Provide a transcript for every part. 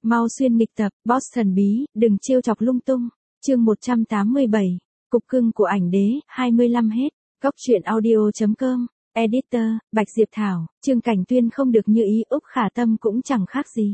Mau xuyên nghịch tập, boss thần bí, đừng trêu chọc lung tung. Chương 187. Cục cưng của ảnh đế, 25 hết. Góc truyện audio.com. Editor, Bạch Diệp Thảo, Trương Cảnh Tuyên không được như ý, Úc Khả Tâm cũng chẳng khác gì.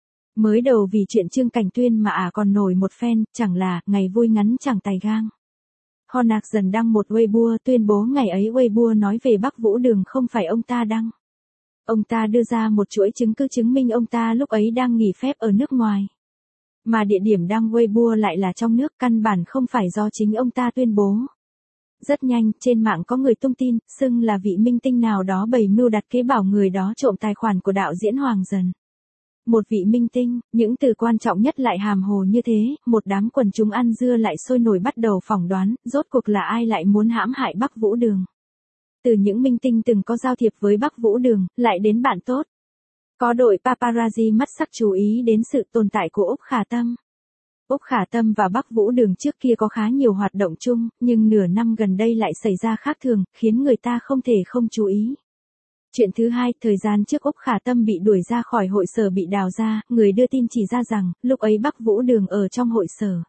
Mới đầu vì chuyện Trương Cảnh Tuyên mà còn nổi một phen, chẳng là, ngày vui ngắn chẳng tài gang. Honak dần đăng một Weibo tuyên bố ngày ấy Weibo nói về Bắc Vũ Đường không phải ông ta đăng. Ông ta đưa ra một chuỗi chứng cứ chứng minh ông ta lúc ấy đang nghỉ phép ở nước ngoài. Mà địa điểm đăng Weibo lại là trong nước, căn bản không phải do chính ông ta tuyên bố. Rất nhanh, trên mạng có người tung tin, xưng là vị minh tinh nào đó bày mưu đặt kế bảo người đó trộm tài khoản của đạo diễn Hoàng Dần. Một vị minh tinh, những từ quan trọng nhất lại hàm hồ như thế, một đám quần chúng ăn dưa lại sôi nổi bắt đầu phỏng đoán, rốt cuộc là ai lại muốn hãm hại Bắc Vũ Đường. Từ những minh tinh từng có giao thiệp với Bắc Vũ Đường, lại đến bạn tốt. Có đội paparazzi mắt sắc chú ý đến sự tồn tại của Úc Khả Tâm. Úc Khả Tâm và Bắc Vũ Đường trước kia có khá nhiều hoạt động chung, nhưng nửa năm gần đây lại xảy ra khác thường, khiến người ta không thể không chú ý. Chuyện thứ hai, thời gian trước Úc Khả Tâm bị đuổi ra khỏi hội sở bị đào ra, người đưa tin chỉ ra rằng, lúc ấy Bắc Vũ Đường ở trong hội sở.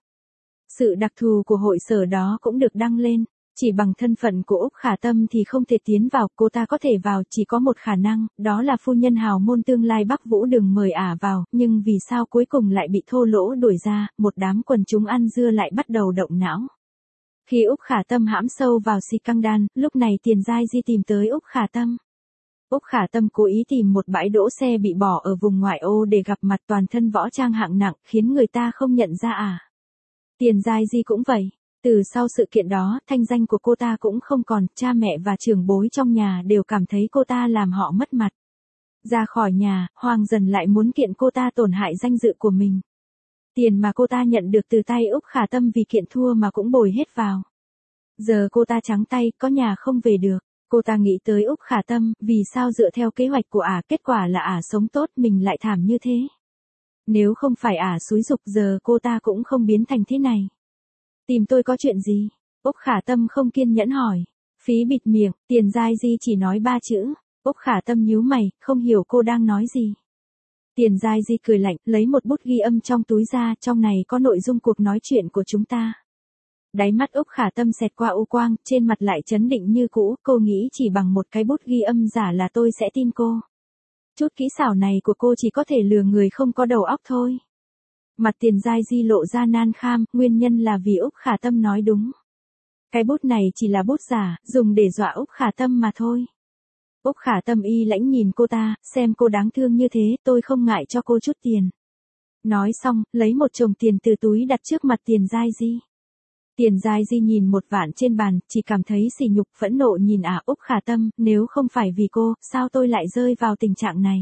Sự đặc thù của hội sở đó cũng được đăng lên, chỉ bằng thân phận của Úc Khả Tâm thì không thể tiến vào, cô ta có thể vào chỉ có một khả năng, đó là phu nhân hào môn tương lai Bắc Vũ Đường mời ả vào, nhưng vì sao cuối cùng lại bị thô lỗ đuổi ra, một đám quần chúng ăn dưa lại bắt đầu động não. Khi Úc Khả Tâm hãm sâu vào scandal, lúc này Tiền Giai Di tìm tới Úc Khả Tâm. Úc Khả Tâm cố ý tìm một bãi đỗ xe bị bỏ ở vùng ngoại ô để gặp mặt, toàn thân võ trang hạng nặng, khiến người ta không nhận ra ả. Tiền Giai Di cũng vậy. Từ sau sự kiện đó, thanh danh của cô ta cũng không còn, cha mẹ và trưởng bối trong nhà đều cảm thấy cô ta làm họ mất mặt. Ra khỏi nhà, Hoàng Dần lại muốn kiện cô ta tổn hại danh dự của mình. Tiền mà cô ta nhận được từ tay Úc Khả Tâm vì kiện thua mà cũng bồi hết vào. Giờ cô ta trắng tay, có nhà không về được. Cô ta nghĩ tới Úc Khả Tâm, vì sao dựa theo kế hoạch của ả, kết quả là ả sống tốt, mình lại thảm như thế. Nếu không phải ả xúi giục giờ cô ta cũng không biến thành thế này. Tìm tôi có chuyện gì? Úc Khả Tâm không kiên nhẫn hỏi. Phí bịt miệng, Tiền Giai Di chỉ nói 3 chữ. Úc Khả Tâm nhíu mày, không hiểu cô đang nói gì. Tiền Giai Di cười lạnh, lấy một bút ghi âm trong túi ra, trong này có nội dung cuộc nói chuyện của chúng ta. Đáy mắt Úc Khả Tâm xẹt qua u quang, trên mặt lại trấn định như cũ, cô nghĩ chỉ bằng một cái bút ghi âm giả là tôi sẽ tin cô. Chút kỹ xảo này của cô chỉ có thể lừa người không có đầu óc thôi. Mặt Tiền Giai Di lộ ra nan kham, nguyên nhân là vì Úc Khả Tâm nói đúng. Cái bút này chỉ là bút giả, dùng để dọa Úc Khả Tâm mà thôi. Úc Khả Tâm y lãnh nhìn cô ta, xem cô đáng thương như thế, tôi không ngại cho cô chút tiền. Nói xong, lấy một chồng tiền từ túi đặt trước mặt Tiền Giai Di. Tiền Giai Di nhìn 1 vạn trên bàn, chỉ cảm thấy sỉ nhục, phẫn nộ nhìn Úc Khả Tâm, nếu không phải vì cô, sao tôi lại rơi vào tình trạng này?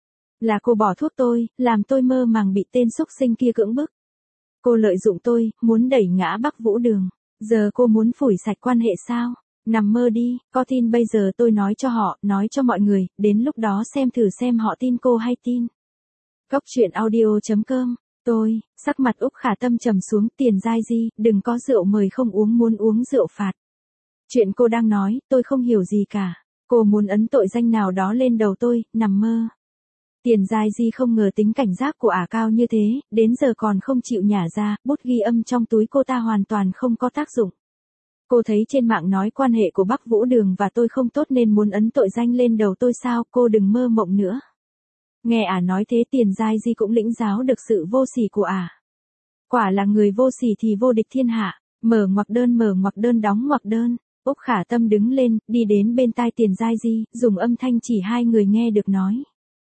Là cô bỏ thuốc tôi, làm tôi mơ màng bị tên xúc sinh kia cưỡng bức. Cô lợi dụng tôi, muốn đẩy ngã Bắc Vũ Đường. Giờ cô muốn phủi sạch quan hệ sao? Nằm mơ đi, có tin bây giờ tôi nói cho họ, nói cho mọi người, đến lúc đó xem thử xem họ tin cô hay tin. Góc truyện audio.com. Sắc mặt Úc Khả Tâm trầm xuống, Tiền Giai Di, đừng có rượu mời không uống, muốn uống rượu phạt. Chuyện cô đang nói, tôi không hiểu gì cả. Cô muốn ấn tội danh nào đó lên đầu tôi, nằm mơ. Tiền Giai Di không ngờ tính cảnh giác của ả cao như thế, đến giờ còn không chịu nhả ra, bút ghi âm trong túi cô ta hoàn toàn không có tác dụng. Cô thấy trên mạng nói quan hệ của Bắc Vũ Đường và tôi không tốt nên muốn ấn tội danh lên đầu tôi sao, cô đừng mơ mộng nữa. Nghe ả nói thế Tiền Giai Di cũng lĩnh giáo được sự vô sỉ của ả. Quả là người vô sỉ thì vô địch thiên hạ, mở ngoặc đơn đóng ngoặc đơn. Úc Khả Tâm đứng lên, đi đến bên tai Tiền Giai Di, dùng âm thanh chỉ hai người nghe được nói.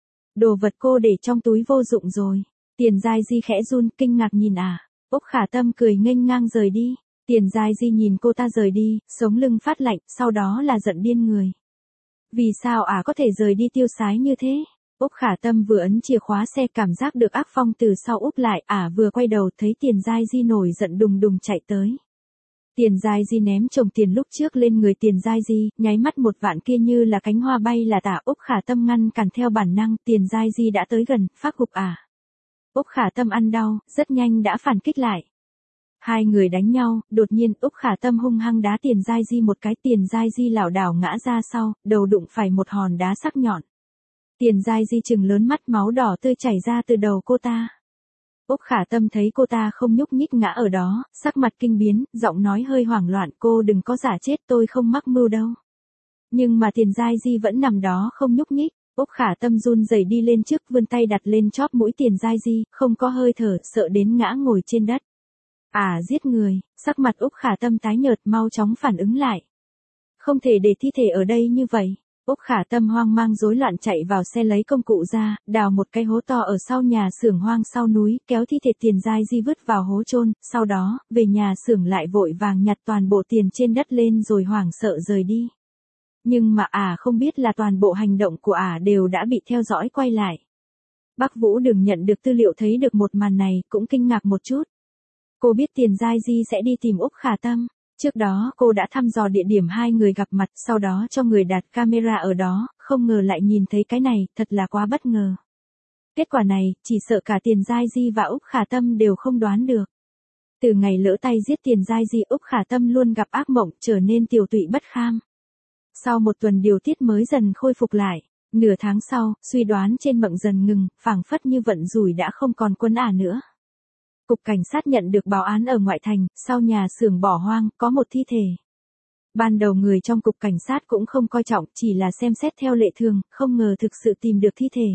Đồ vật cô để trong túi vô dụng rồi. Tiền Giai Di khẽ run, kinh ngạc nhìn ả. Úc Khả Tâm cười nghênh ngang rời đi. Tiền Giai Di nhìn cô ta rời đi, sống lưng phát lạnh, sau đó là giận điên người. Vì sao ả có thể rời đi tiêu sái như thế? Úc Khả Tâm vừa ấn chìa khóa xe, cảm giác được ác phong từ sau úp lại, ả vừa quay đầu thấy Tiền Giai Di nổi giận đùng đùng chạy tới. Tiền Giai Di ném chồng tiền lúc trước lên người Tiền Giai Di, nháy mắt 1 vạn kia như là cánh hoa bay là tả. Úc Khả Tâm ngăn cản theo bản năng, Tiền Giai Di đã tới gần, phát gục ả. Úc Khả Tâm ăn đau, rất nhanh đã phản kích lại. Hai người đánh nhau, đột nhiên Úc Khả Tâm hung hăng đá Tiền Giai Di một cái, Tiền Giai Di lảo đảo ngã ra sau, đầu đụng phải một hòn đá sắc nhọn. Tiền Giai Di trừng lớn mắt, máu đỏ tươi chảy ra từ đầu cô ta. Úc Khả Tâm thấy cô ta không nhúc nhích ngã ở đó, sắc mặt kinh biến, giọng nói hơi hoảng loạn, cô đừng có giả chết, tôi không mắc mưu đâu. Nhưng mà Tiền Giai Di vẫn nằm đó không nhúc nhích. Úc Khả Tâm run rẩy đi lên trước, vươn tay đặt lên chóp mũi Tiền Giai Di, không có hơi thở, sợ đến ngã ngồi trên đất. Giết người, sắc mặt Úc Khả Tâm tái nhợt, mau chóng phản ứng lại. Không thể để thi thể ở đây như vậy. Úc Khả Tâm hoang mang rối loạn chạy vào xe lấy công cụ ra, đào một cái hố to ở sau nhà xưởng hoang sau núi, kéo thi thể Tiền Giai Di vứt vào hố chôn, sau đó, về nhà xưởng lại vội vàng nhặt toàn bộ tiền trên đất lên rồi hoảng sợ rời đi. Nhưng mà không biết là toàn bộ hành động của đều đã bị theo dõi quay lại. Bắc Vũ Đường nhận được tư liệu thấy được một màn này, cũng kinh ngạc một chút. Cô biết Tiền Giai Di sẽ đi tìm Úc Khả Tâm. Trước đó cô đã thăm dò địa điểm hai người gặp mặt, sau đó cho người đặt camera ở đó, không ngờ lại nhìn thấy cái này, thật là quá bất ngờ. Kết quả này, chỉ sợ cả Tiền Giai Di và Úc Khả Tâm đều không đoán được. Từ ngày lỡ tay giết Tiền Giai Di, Úc Khả Tâm luôn gặp ác mộng, trở nên tiều tụy bất kham. Sau một tuần điều tiết mới dần khôi phục lại. Nửa tháng sau, suy đoán trên mộng dần ngừng, phảng phất như vận rủi đã không còn quân nữa. Cục cảnh sát nhận được báo án ở ngoại thành, sau nhà xưởng bỏ hoang, có một thi thể. Ban đầu người trong cục cảnh sát cũng không coi trọng, chỉ là xem xét theo lệ thường, không ngờ thực sự tìm được thi thể.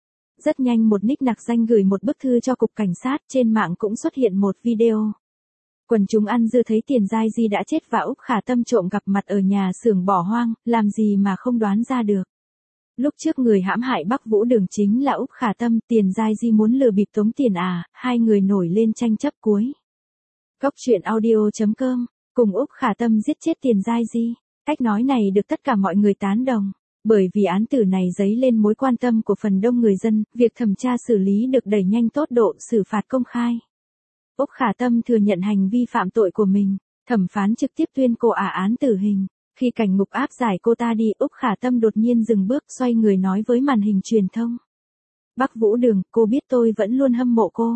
Rất nhanh một nick nặc danh gửi một bức thư cho cục cảnh sát, trên mạng cũng xuất hiện một video. Quần chúng ăn dưa thấy Tiền Giai Di đã chết và Úc Khả Tâm trộm gặp mặt ở nhà xưởng bỏ hoang, làm gì mà không đoán ra được. Lúc trước người hãm hại Bắc Vũ Đường chính là Úc Khả Tâm, Tiền Giai Di muốn lừa bịp tống tiền hai người nổi lên tranh chấp cuối. Góc truyện audio.com, cùng Úc Khả Tâm giết chết Tiền Giai Di. Cách nói này được tất cả mọi người tán đồng, bởi vì án tử này dấy lên mối quan tâm của phần đông người dân, việc thẩm tra xử lý được đẩy nhanh, tốc độ xử phạt công khai. Úc Khả Tâm thừa nhận hành vi phạm tội của mình, thẩm phán trực tiếp tuyên cô án tử hình. Khi cảnh ngục áp giải cô ta đi, Úc Khả Tâm đột nhiên dừng bước, xoay người nói với màn hình truyền thông. Bắc Vũ Đường, cô biết tôi vẫn luôn hâm mộ cô.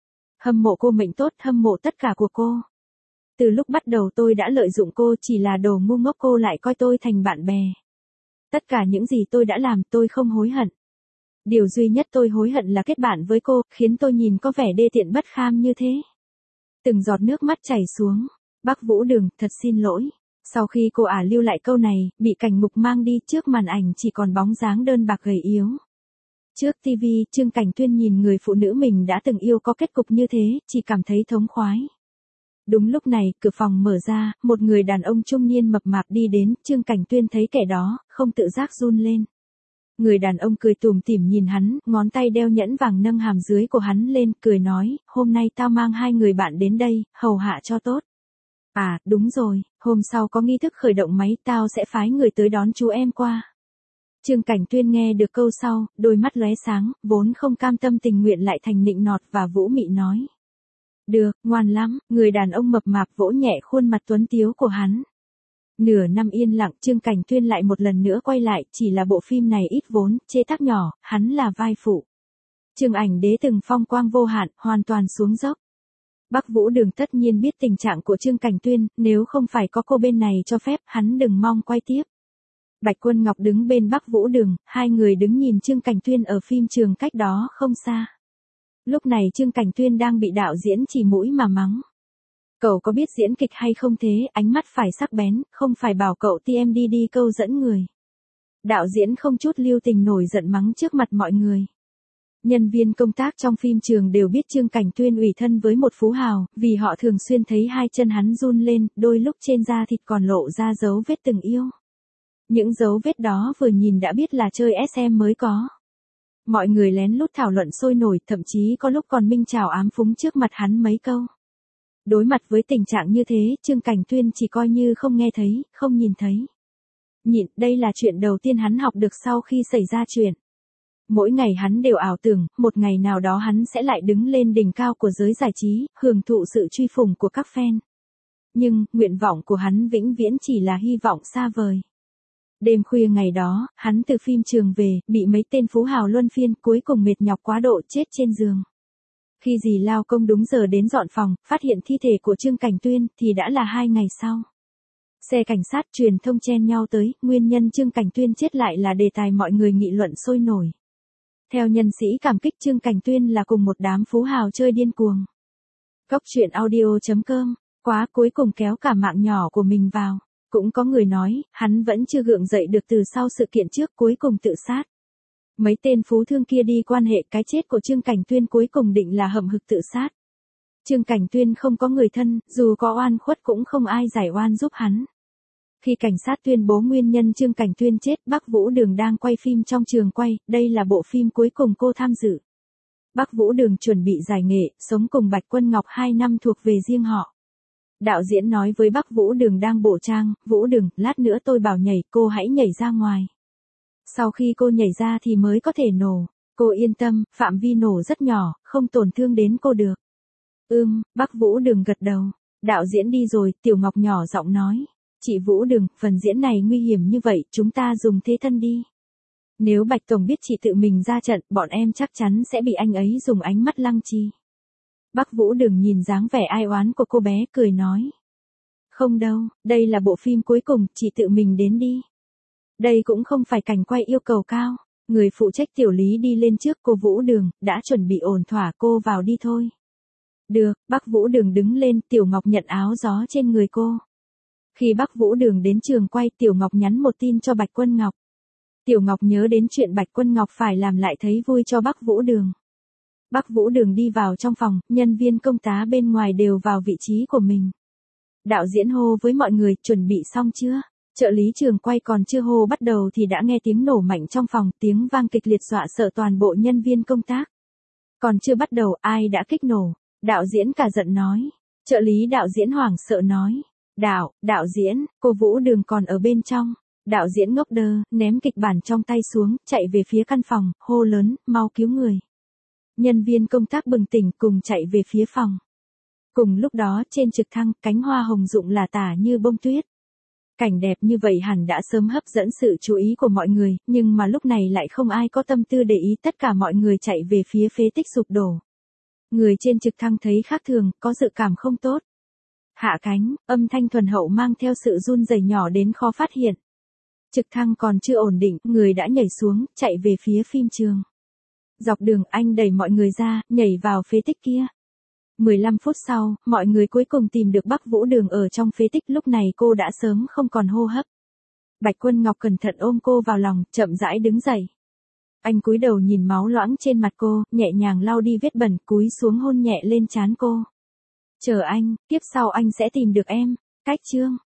Hâm mộ cô mệnh tốt, hâm mộ tất cả của cô. Từ lúc bắt đầu tôi đã lợi dụng cô, chỉ là đồ ngu ngốc, cô lại coi tôi thành bạn bè. Tất cả những gì tôi đã làm tôi không hối hận. Điều duy nhất tôi hối hận là kết bạn với cô, khiến tôi nhìn có vẻ đê tiện bất kham như thế. Từng giọt nước mắt chảy xuống. Bắc Vũ Đường, thật xin lỗi. Sau khi cô lưu lại câu này, bị cảnh ngục mang đi, trước màn ảnh chỉ còn bóng dáng đơn bạc gầy yếu. Trước TV, Trương Cảnh Tuyên nhìn người phụ nữ mình đã từng yêu có kết cục như thế, chỉ cảm thấy thống khoái. Đúng lúc này, cửa phòng mở ra, một người đàn ông trung niên mập mạp đi đến, Trương Cảnh Tuyên thấy kẻ đó, không tự giác run lên. Người đàn ông cười tủm tỉm nhìn hắn, ngón tay đeo nhẫn vàng nâng hàm dưới của hắn lên, cười nói, hôm nay tao mang hai người bạn đến đây, hầu hạ cho tốt. Đúng rồi, hôm sau có nghi thức khởi động máy, tao sẽ phái người tới đón chú em qua. Trương Cảnh Tuyên nghe được câu sau, đôi mắt lóe sáng, vốn không cam tâm tình nguyện lại thành nịnh nọt và vũ mị nói. Được, ngoan lắm, người đàn ông mập mạp vỗ nhẹ khuôn mặt tuấn tiếu của hắn. Nửa năm yên lặng, Trương Cảnh Tuyên lại một lần nữa quay lại, chỉ là bộ phim này ít vốn, chế tác nhỏ, hắn là vai phụ. Trương Ảnh Đế từng phong quang vô hạn, hoàn toàn xuống dốc. Bắc Vũ Đường tất nhiên biết tình trạng của Trương Cảnh Tuyên, nếu không phải có cô bên này cho phép, hắn đừng mong quay tiếp. Bạch Quân Ngọc đứng bên Bắc Vũ Đường, hai người đứng nhìn Trương Cảnh Tuyên ở phim trường cách đó không xa. Lúc này Trương Cảnh Tuyên đang bị đạo diễn chỉ mũi mà mắng. Cậu có biết diễn kịch hay không thế, ánh mắt phải sắc bén, không phải bảo cậu TMD đi câu dẫn người. Đạo diễn không chút lưu tình nổi giận mắng trước mặt mọi người. Nhân viên công tác trong phim trường đều biết Trương Cảnh Tuyên ủy thân với một phú hào, vì họ thường xuyên thấy hai chân hắn run lên, đôi lúc trên da thịt còn lộ ra dấu vết từng yêu. Những dấu vết đó vừa nhìn đã biết là chơi SM mới có. Mọi người lén lút thảo luận sôi nổi, thậm chí có lúc còn minh chào ám phúng trước mặt hắn mấy câu. Đối mặt với tình trạng như thế, Trương Cảnh Tuyên chỉ coi như không nghe thấy, không nhìn thấy. Nhịn, đây là chuyện đầu tiên hắn học được sau khi xảy ra chuyện. Mỗi ngày hắn đều ảo tưởng, một ngày nào đó hắn sẽ lại đứng lên đỉnh cao của giới giải trí, hưởng thụ sự truy phủng của các fan. Nhưng, nguyện vọng của hắn vĩnh viễn chỉ là hy vọng xa vời. Đêm khuya ngày đó, hắn từ phim trường về, bị mấy tên phú hào luân phiên, cuối cùng mệt nhọc quá độ chết trên giường. Khi dì lao công đúng giờ đến dọn phòng, phát hiện thi thể của Trương Cảnh Tuyên, thì đã là 2 ngày sau. Xe cảnh sát truyền thông chen nhau tới, nguyên nhân Trương Cảnh Tuyên chết lại là đề tài mọi người nghị luận sôi nổi. Theo nhân sĩ cảm kích Trương Cảnh Tuyên là cùng một đám phú hào chơi điên cuồng. Cốc truyện audio.com, quá cuối cùng kéo cả mạng nhỏ của mình vào. Cũng có người nói, hắn vẫn chưa gượng dậy được từ sau sự kiện trước cuối cùng tự sát. Mấy tên phú thương kia đi quan hệ cái chết của Trương Cảnh Tuyên cuối cùng định là hậm hực tự sát. Trương Cảnh Tuyên không có người thân, dù có oan khuất cũng không ai giải oan giúp hắn. Khi cảnh sát tuyên bố nguyên nhân Trương Cảnh Tuyên chết, Bắc Vũ Đường đang quay phim trong trường quay, đây là bộ phim cuối cùng cô tham dự. Bắc Vũ Đường chuẩn bị giải nghệ, sống cùng Bạch Quân Ngọc 2 năm thuộc về riêng họ. Đạo diễn nói với Bắc Vũ Đường đang bộ trang, Vũ Đường, lát nữa tôi bảo nhảy, cô hãy nhảy ra ngoài. Sau khi cô nhảy ra thì mới có thể nổ. Cô yên tâm, phạm vi nổ rất nhỏ, không tổn thương đến cô được. Bắc Vũ Đường gật đầu. Đạo diễn đi rồi, Tiểu Ngọc nhỏ giọng nói. Chị Vũ Đường, phần diễn này nguy hiểm như vậy, chúng ta dùng thế thân đi. Nếu Bạch Tổng biết chị tự mình ra trận, bọn em chắc chắn sẽ bị anh ấy dùng ánh mắt lăng chi. Bắc Vũ Đường nhìn dáng vẻ ai oán của cô bé, cười nói. Không đâu, đây là bộ phim cuối cùng, chị tự mình đến đi. Đây cũng không phải cảnh quay yêu cầu cao. Người phụ trách Tiểu Lý đi lên trước, cô Vũ Đường, đã chuẩn bị ổn thỏa, cô vào đi thôi. Được, Bắc Vũ Đường đứng lên, Tiểu Ngọc nhận áo gió trên người cô. Khi Bắc Vũ Đường đến trường quay, Tiểu Ngọc nhắn một tin cho Bạch Quân Ngọc. Tiểu Ngọc nhớ đến chuyện Bạch Quân Ngọc phải làm lại thấy vui cho Bắc Vũ Đường. Bắc Vũ Đường đi vào trong phòng, nhân viên công tá bên ngoài đều vào vị trí của mình. Đạo diễn hô với mọi người, chuẩn bị xong chưa? Trợ lý trường quay còn chưa hô bắt đầu thì đã nghe tiếng nổ mạnh trong phòng, tiếng vang kịch liệt dọa sợ toàn bộ nhân viên công tác. Còn chưa bắt đầu, ai đã kích nổ? Đạo diễn cả giận nói. Trợ lý đạo diễn hoảng sợ nói. Đạo diễn, cô Vũ Đường còn ở bên trong. Đạo diễn ngốc đơ, ném kịch bản trong tay xuống, chạy về phía căn phòng, hô lớn, mau cứu người. Nhân viên công tác bừng tỉnh cùng chạy về phía phòng. Cùng lúc đó, trên trực thăng, cánh hoa hồng rụng lả tả như bông tuyết. Cảnh đẹp như vậy hẳn đã sớm hấp dẫn sự chú ý của mọi người, nhưng mà lúc này lại không ai có tâm tư để ý, tất cả mọi người chạy về phía phế tích sụp đổ. Người trên trực thăng thấy khác thường, có dự cảm không tốt. Hạ cánh, âm thanh thuần hậu mang theo sự run rẩy nhỏ đến khó phát hiện. Trực thăng còn chưa ổn định, người đã nhảy xuống, chạy về phía phim trường. Dọc đường anh đẩy mọi người ra, nhảy vào phế tích kia. 15 phút sau, mọi người cuối cùng tìm được Bắc Vũ Đường ở trong phế tích, lúc này cô đã sớm không còn hô hấp. Bạch Quân Ngọc cẩn thận ôm cô vào lòng, chậm rãi đứng dậy. Anh cúi đầu nhìn máu loãng trên mặt cô, nhẹ nhàng lau đi vết bẩn, cúi xuống hôn nhẹ lên trán cô. Chờ anh, tiếp sau anh sẽ tìm được em. Cách chương